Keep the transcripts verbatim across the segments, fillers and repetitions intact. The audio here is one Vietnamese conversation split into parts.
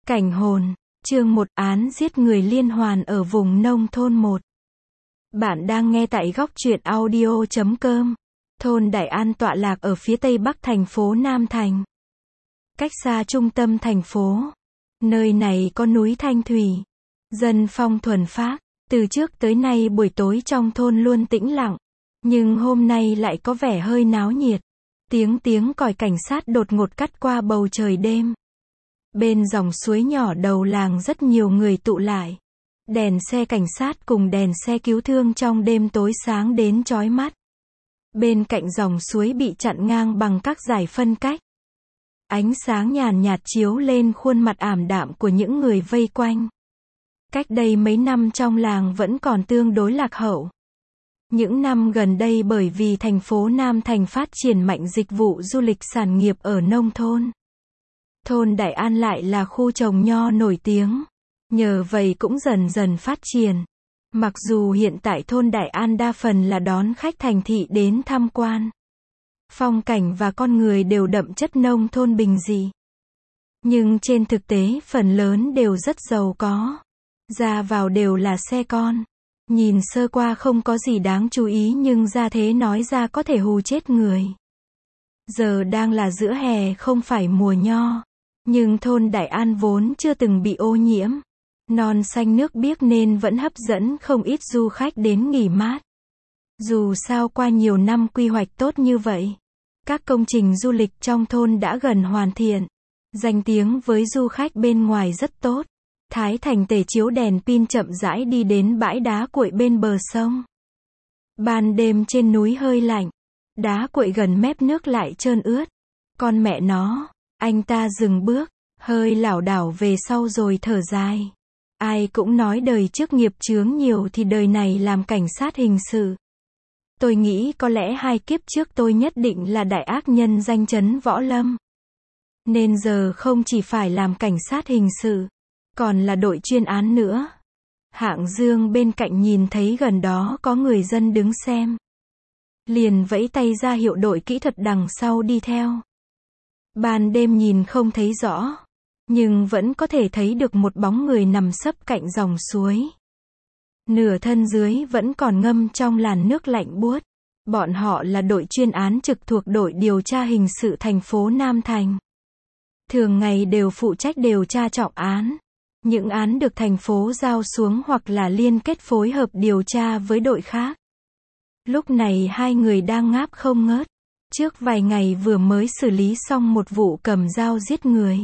Cảnh hồn, chương một án giết người liên hoàn ở vùng nông thôn một. Bạn đang nghe tại góc truyện audio chấm com. Thôn Đại An tọa lạc ở phía tây bắc thành phố Nam Thành. Cách xa trung tâm thành phố. Nơi này có núi Thanh Thủy. Dân phong thuần phác. Từ trước tới nay buổi tối trong thôn luôn tĩnh lặng. Nhưng hôm nay lại có vẻ hơi náo nhiệt. Tiếng tiếng còi cảnh sát đột ngột cắt qua bầu trời đêm. Bên dòng suối nhỏ đầu làng rất nhiều người tụ lại. Đèn xe cảnh sát cùng đèn xe cứu thương trong đêm tối sáng đến chói mắt. Bên cạnh dòng suối bị chặn ngang bằng các dải phân cách. Ánh sáng nhàn nhạt chiếu lên khuôn mặt ảm đạm của những người vây quanh. Cách đây mấy năm trong làng vẫn còn tương đối lạc hậu. Những năm gần đây bởi vì thành phố Nam Thành phát triển mạnh dịch vụ du lịch sản nghiệp ở nông thôn. Thôn Đại An lại là khu trồng nho nổi tiếng. Nhờ vậy cũng dần dần phát triển. Mặc dù hiện tại thôn Đại An đa phần là đón khách thành thị đến tham quan. Phong cảnh và con người đều đậm chất nông thôn bình dị. Nhưng trên thực tế phần lớn đều rất giàu có. Ra vào đều là xe con. Nhìn sơ qua không có gì đáng chú ý nhưng ra thế nói ra có thể hù chết người. Giờ đang là giữa hè không phải mùa nho. Nhưng thôn Đại An vốn chưa từng bị ô nhiễm. Non xanh nước biếc nên vẫn hấp dẫn không ít du khách đến nghỉ mát. Dù sao qua nhiều năm quy hoạch tốt như vậy. Các công trình du lịch trong thôn đã gần hoàn thiện. Danh tiếng với du khách bên ngoài rất tốt. Thái Thành Tể chiếu đèn pin chậm rãi đi đến bãi đá cuội bên bờ sông. Ban đêm trên núi hơi lạnh. Đá cuội gần mép nước lại trơn ướt. Con mẹ nó, anh ta dừng bước, hơi lảo đảo về sau rồi thở dài. Ai cũng nói đời trước nghiệp chướng nhiều thì đời này làm cảnh sát hình sự. Tôi nghĩ có lẽ hai kiếp trước tôi nhất định là đại ác nhân danh chấn võ lâm. Nên giờ không chỉ phải làm cảnh sát hình sự, còn là đội chuyên án nữa. Hạng Dương bên cạnh nhìn thấy gần đó có người dân đứng xem. Liền vẫy tay ra hiệu đội kỹ thuật đằng sau đi theo. Ban đêm nhìn không thấy rõ. Nhưng vẫn có thể thấy được một bóng người nằm sấp cạnh dòng suối. Nửa thân dưới vẫn còn ngâm trong làn nước lạnh buốt. Bọn họ là đội chuyên án trực thuộc đội điều tra hình sự thành phố Nam Thành. Thường ngày đều phụ trách điều tra trọng án. Những án được thành phố giao xuống hoặc là liên kết phối hợp điều tra với đội khác. Lúc này hai người đang ngáp không ngớt. Trước vài ngày vừa mới xử lý xong một vụ cầm dao giết người.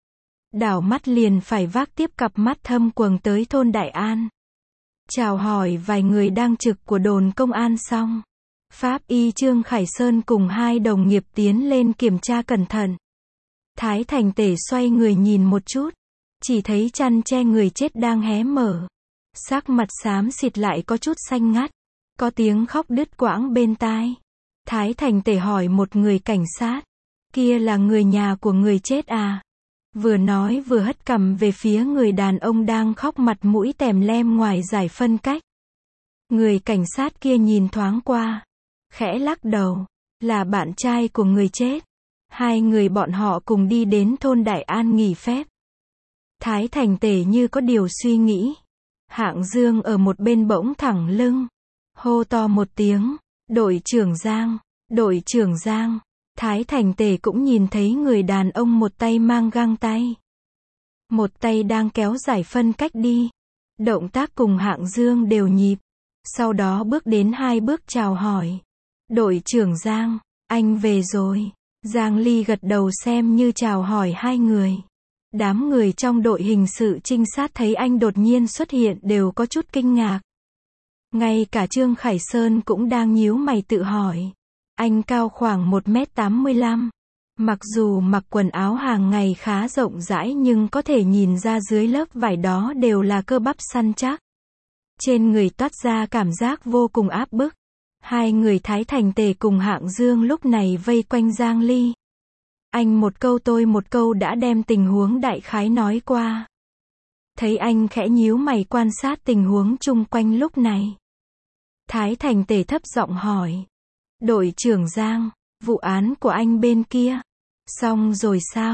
Đảo mắt liền phải vác tiếp cặp mắt thâm quầng tới thôn Đại An. Chào hỏi vài người đang trực của đồn công an xong. Pháp y Trương Khải Sơn cùng hai đồng nghiệp tiến lên kiểm tra cẩn thận. Thái Thành Tể xoay người nhìn một chút. Chỉ thấy chăn che người chết đang hé mở. Sắc mặt xám xịt lại có chút xanh ngắt. Có tiếng khóc đứt quãng bên tai. Thái Thành Tể hỏi một người cảnh sát. Kia là người nhà của người chết à? Vừa nói vừa hất cằm về phía người đàn ông đang khóc mặt mũi tèm lem ngoài dải phân cách. Người cảnh sát kia nhìn thoáng qua. Khẽ lắc đầu. Là bạn trai của người chết. Hai người bọn họ cùng đi đến thôn Đại An nghỉ phép. Thái Thành Tể như có điều suy nghĩ. Hạng Dương ở một bên bỗng thẳng lưng. Hô to một tiếng. Đội trưởng Giang. Đội trưởng Giang. Thái Thành Tể cũng nhìn thấy người đàn ông một tay mang găng tay. Một tay đang kéo dải phân cách đi. Động tác cùng Hạng Dương đều nhịp. Sau đó bước đến hai bước chào hỏi. Đội trưởng Giang, anh về rồi. Giang Ly gật đầu xem như chào hỏi hai người. Đám người trong đội hình sự trinh sát thấy anh đột nhiên xuất hiện đều có chút kinh ngạc. Ngay cả Trương Khải Sơn cũng đang nhíu mày tự hỏi. Anh cao khoảng một mét tám mươi lăm. Mặc dù mặc quần áo hàng ngày khá rộng rãi nhưng có thể nhìn ra dưới lớp vải đó đều là cơ bắp săn chắc. Trên người toát ra cảm giác vô cùng áp bức. Hai người Thái Thành Tể cùng Hạng Dương lúc này vây quanh Giang Ly. Anh một câu tôi một câu đã đem tình huống đại khái nói qua. Thấy anh khẽ nhíu mày quan sát tình huống chung quanh lúc này. Thái Thành Tể thấp giọng hỏi. Đội trưởng Giang, vụ án của anh bên kia. Xong rồi sao?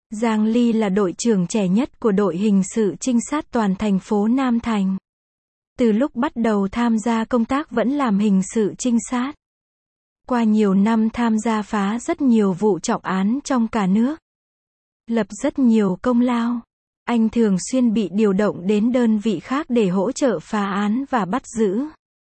Giang Ly là đội trưởng trẻ nhất của đội hình sự trinh sát toàn thành phố Nam Thành. Từ lúc bắt đầu tham gia công tác vẫn làm hình sự trinh sát. Qua nhiều năm tham gia phá rất nhiều vụ trọng án trong cả nước. Lập rất nhiều công lao. Anh thường xuyên bị điều động đến đơn vị khác để hỗ trợ phá án và bắt giữ.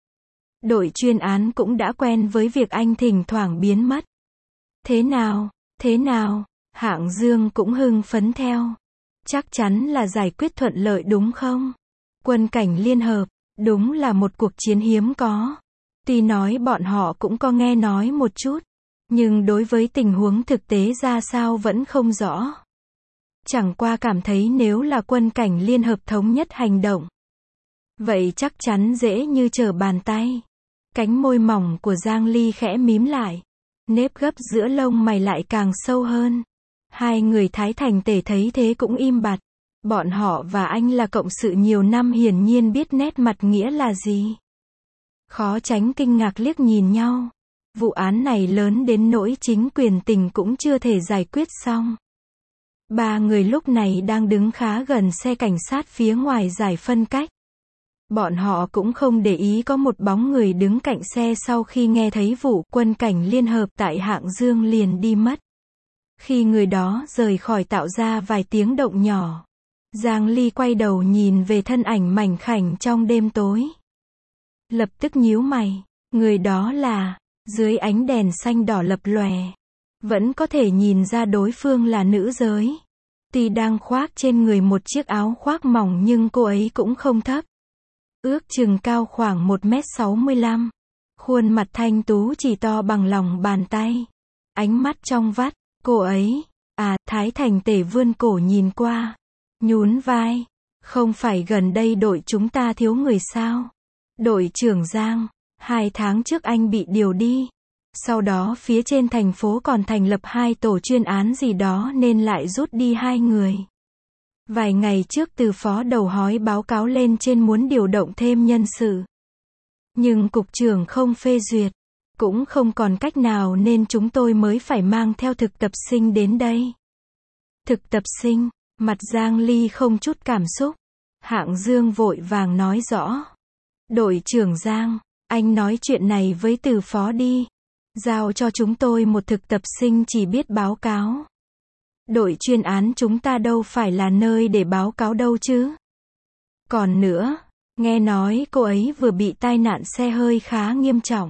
Đội chuyên án cũng đã quen với việc anh thỉnh thoảng biến mất. Thế nào, thế nào, Hạng Dương cũng hưng phấn theo. Chắc chắn là giải quyết thuận lợi đúng không? Quân cảnh liên hợp, đúng là một cuộc chiến hiếm có. Tuy nói bọn họ cũng có nghe nói một chút, nhưng đối với tình huống thực tế ra sao vẫn không rõ. Chẳng qua cảm thấy nếu là quân cảnh liên hợp thống nhất hành động, vậy chắc chắn dễ như trở bàn tay. Cánh môi mỏng của Giang Ly khẽ mím lại. Nếp gấp giữa lông mày lại càng sâu hơn. Hai người Thái Thành Tể thấy thế cũng im bặt. Bọn họ và anh là cộng sự nhiều năm hiển nhiên biết nét mặt nghĩa là gì. Khó tránh kinh ngạc liếc nhìn nhau. Vụ án này lớn đến nỗi chính quyền tỉnh cũng chưa thể giải quyết xong. Ba người lúc này đang đứng khá gần xe cảnh sát phía ngoài giải phân cách. Bọn họ cũng không để ý có một bóng người đứng cạnh xe sau khi nghe thấy vụ quân cảnh liên hợp tại Hạng Dương liền đi mất. Khi người đó rời khỏi tạo ra vài tiếng động nhỏ. Giang Ly quay đầu nhìn về thân ảnh mảnh khảnh trong đêm tối. Lập tức nhíu mày, người đó là, dưới ánh đèn xanh đỏ lập lòe, vẫn có thể nhìn ra đối phương là nữ giới. Tuy đang khoác trên người một chiếc áo khoác mỏng nhưng cô ấy cũng không thấp. Ước chừng cao khoảng một mét sáu mươi lăm. Khuôn mặt thanh tú chỉ to bằng lòng bàn tay. Ánh mắt trong vắt, cô ấy, à, Thái Thành Tể vươn cổ nhìn qua. Nhún vai, không phải gần đây đội chúng ta thiếu người sao? Đội trưởng Giang, hai tháng trước anh bị điều đi. Sau đó phía trên thành phố còn thành lập hai tổ chuyên án gì đó nên lại rút đi hai người. Vài ngày trước từ phó đầu hói báo cáo lên trên muốn điều động thêm nhân sự. Nhưng cục trưởng không phê duyệt. Cũng không còn cách nào nên chúng tôi mới phải mang theo thực tập sinh đến đây. Thực tập sinh, mặt Giang Ly không chút cảm xúc. Hạng Dương vội vàng nói rõ. Đội trưởng Giang, anh nói chuyện này với từ phó đi. Giao cho chúng tôi một thực tập sinh chỉ biết báo cáo. Đội chuyên án chúng ta đâu phải là nơi để báo cáo đâu chứ. Còn nữa, nghe nói cô ấy vừa bị tai nạn xe hơi khá nghiêm trọng.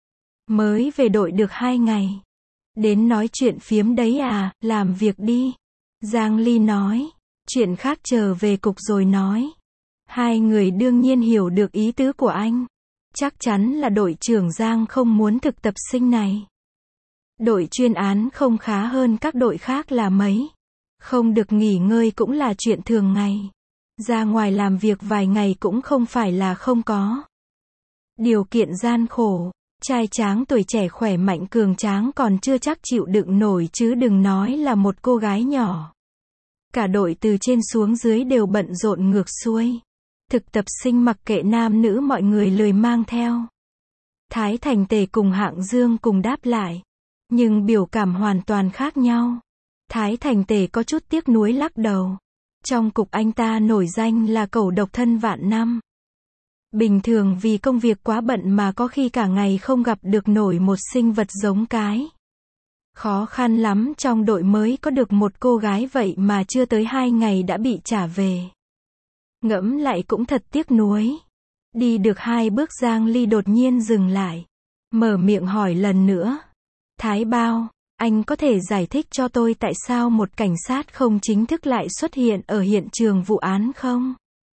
Mới về đội được hai ngày. Đến nói chuyện phiếm đấy à, làm việc đi. Giang Ly nói, chuyện khác chờ về cục rồi nói. Hai người đương nhiên hiểu được ý tứ của anh. Chắc chắn là đội trưởng Giang không muốn thực tập sinh này. Đội chuyên án không khá hơn các đội khác là mấy. Không được nghỉ ngơi cũng là chuyện thường ngày. Ra ngoài làm việc vài ngày cũng không phải là không có. Điều kiện gian khổ, trai tráng tuổi trẻ khỏe mạnh cường tráng còn chưa chắc chịu đựng nổi chứ đừng nói là một cô gái nhỏ. Cả đội từ trên xuống dưới đều bận rộn ngược xuôi. Thực tập sinh mặc kệ nam nữ mọi người lười mang theo. Thái Thành Tể cùng Hạng Dương cùng đáp lại. Nhưng biểu cảm hoàn toàn khác nhau. Thái Thành Tể có chút tiếc nuối lắc đầu. Trong cục anh ta nổi danh là cẩu độc thân vạn năm. Bình thường vì công việc quá bận mà có khi cả ngày không gặp được nổi một sinh vật giống cái. Khó khăn lắm trong đội mới có được một cô gái vậy mà chưa tới hai ngày đã bị trả về. Ngẫm lại cũng thật tiếc nuối. Đi được hai bước Giang Ly đột nhiên dừng lại. Mở miệng hỏi lần nữa. Thái Bao, anh có thể giải thích cho tôi tại sao một cảnh sát không chính thức lại xuất hiện ở hiện trường vụ án không?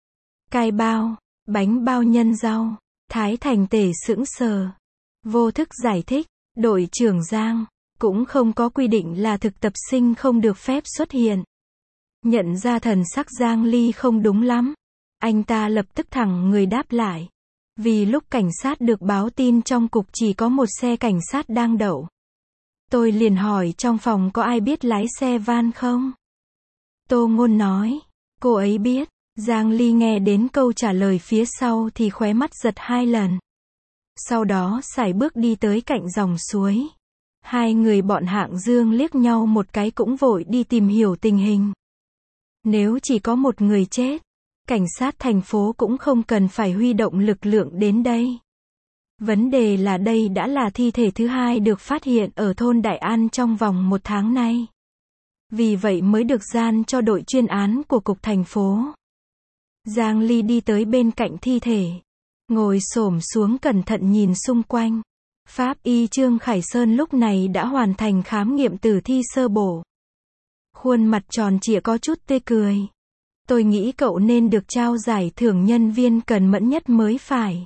Cai bao, bánh bao nhân rau. Thái Thành Tể sững sờ. Vô thức giải thích, đội trưởng Giang, cũng không có quy định là thực tập sinh không được phép xuất hiện. Nhận ra thần sắc Giang Ly không đúng lắm. Anh ta lập tức thẳng người đáp lại. Vì lúc cảnh sát được báo tin trong cục chỉ có một xe cảnh sát đang đậu. Tôi liền hỏi trong phòng có ai biết lái xe van không? Tô Ngôn nói, cô ấy biết. Giang Ly nghe đến câu trả lời phía sau thì khóe mắt giật hai lần. Sau đó sải bước đi tới cạnh dòng suối. Hai người bọn Hạng Dương liếc nhau một cái cũng vội đi tìm hiểu tình hình. Nếu chỉ có một người chết, cảnh sát thành phố cũng không cần phải huy động lực lượng đến đây. Vấn đề là đây đã là thi thể thứ hai được phát hiện ở thôn Đại An trong vòng một tháng nay. Vì vậy mới được giao cho đội chuyên án của cục thành phố. Giang Ly đi tới bên cạnh thi thể, ngồi xổm xuống cẩn thận nhìn xung quanh. Pháp y Trương Khải Sơn lúc này đã hoàn thành khám nghiệm tử thi sơ bộ. Khuôn mặt tròn trịa có chút tươi cười. Tôi nghĩ cậu nên được trao giải thưởng nhân viên cần mẫn nhất mới phải.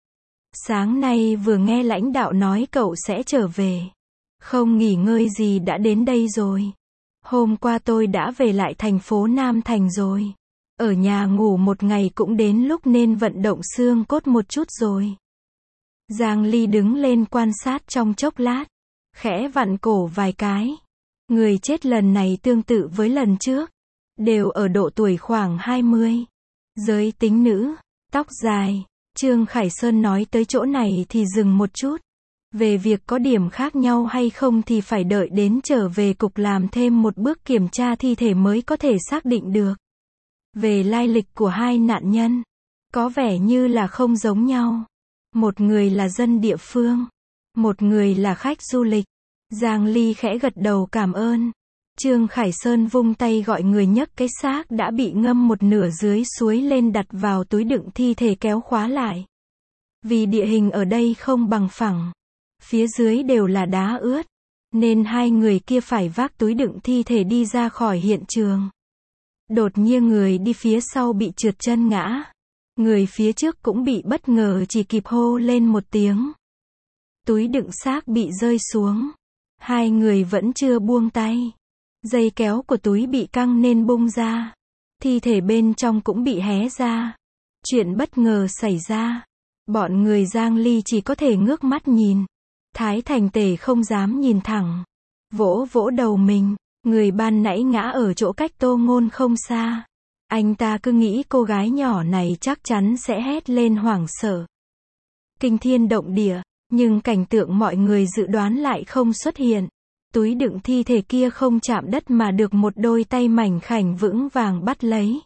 Sáng nay vừa nghe lãnh đạo nói cậu sẽ trở về. Không nghỉ ngơi gì đã đến đây rồi. Hôm qua tôi đã về lại thành phố Nam Thành rồi. Ở nhà ngủ một ngày cũng đến lúc nên vận động xương cốt một chút rồi. Giang Ly đứng lên quan sát trong chốc lát, khẽ vặn cổ vài cái. Người chết lần này tương tự với lần trước, đều ở độ tuổi khoảng hai mươi. Giới tính nữ, tóc dài. Trương Khải Sơn nói tới chỗ này thì dừng một chút. Về việc có điểm khác nhau hay không thì phải đợi đến trở về cục làm thêm một bước kiểm tra thi thể mới có thể xác định được. Về lai lịch của hai nạn nhân, có vẻ như là không giống nhau. Một người là dân địa phương, một người là khách du lịch. Giang Ly khẽ gật đầu cảm ơn. Trương Khải Sơn vung tay gọi người nhấc cái xác đã bị ngâm một nửa dưới suối lên đặt vào túi đựng thi thể kéo khóa lại. Vì địa hình ở đây không bằng phẳng, phía dưới đều là đá ướt, nên hai người kia phải vác túi đựng thi thể đi ra khỏi hiện trường. Đột nhiên người đi phía sau bị trượt chân ngã. Người phía trước cũng bị bất ngờ chỉ kịp hô lên một tiếng. Túi đựng xác bị rơi xuống. Hai người vẫn chưa buông tay. Dây kéo của túi bị căng nên bung ra. Thi thể bên trong cũng bị hé ra. Chuyện bất ngờ xảy ra. Bọn người Giang Ly chỉ có thể ngước mắt nhìn. Thái Thành Tể không dám nhìn thẳng. Vỗ vỗ đầu mình. Người ban nãy ngã ở chỗ cách Tô Ngôn không xa. Anh ta cứ nghĩ cô gái nhỏ này chắc chắn sẽ hét lên hoảng sợ. Kinh thiên động địa, nhưng cảnh tượng mọi người dự đoán lại không xuất hiện. Túi đựng thi thể kia không chạm đất mà được một đôi tay mảnh khảnh vững vàng bắt lấy.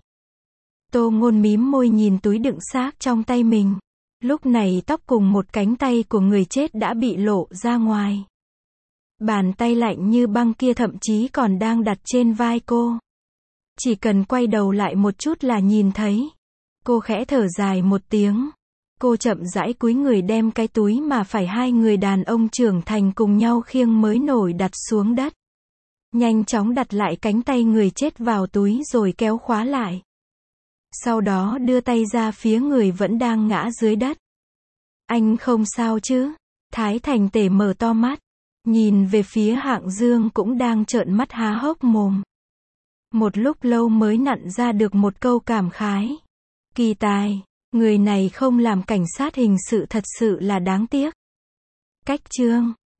Tô Ngôn mím môi nhìn túi đựng xác trong tay mình. Lúc này tóc cùng một cánh tay của người chết đã bị lộ ra ngoài. Bàn tay lạnh như băng kia thậm chí còn đang đặt trên vai cô. Chỉ cần quay đầu lại một chút là nhìn thấy. Cô khẽ thở dài một tiếng. Cô chậm rãi cúi người đem cái túi mà phải hai người đàn ông trưởng thành cùng nhau khiêng mới nổi đặt xuống đất. Nhanh chóng đặt lại cánh tay người chết vào túi rồi kéo khóa lại. Sau đó đưa tay ra phía người vẫn đang ngã dưới đất. Anh không sao chứ? Thái Thành Tể mở to mắt. Nhìn về phía Hạng Dương cũng đang trợn mắt há hốc mồm. Một lúc lâu mới nặn ra được một câu cảm khái. Kỳ tài, người này không làm cảnh sát hình sự thật sự là đáng tiếc. Cách chương